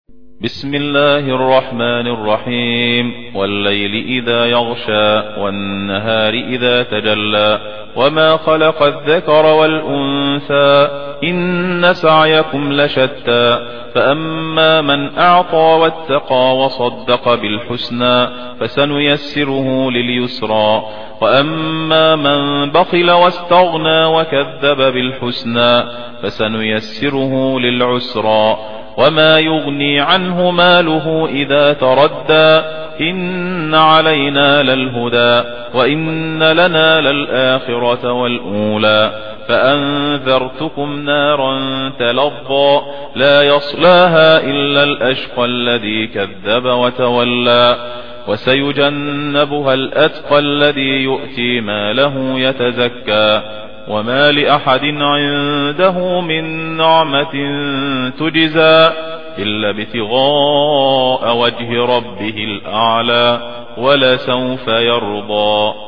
بسم الله الرحمن الرحيم. والليل إذا يغشى والنهار إذا تجلى وما خلق الذكر والأنثى إن سعيكم لشتى فأما من أعطى واتقى وصدق بالحسنى فسنيسره لليسرى وأما من بخل واستغنى وكذب بالحسنى فسنيسره للعسرى وما يغني عنه ماله إذا تردى إن علينا للهدى وإن لنا للآخرة والأولى فأنذرتكم نارا تلظى لا يصلاها إلا الأشقى الذي كذب وتولى وسيجنبها الأتقى الذي يؤتي ماله يتزكى وما لأحد عنده من نعمة تجزى إلا ابتغاء وجه ربه الأعلى ولسوف يرضى.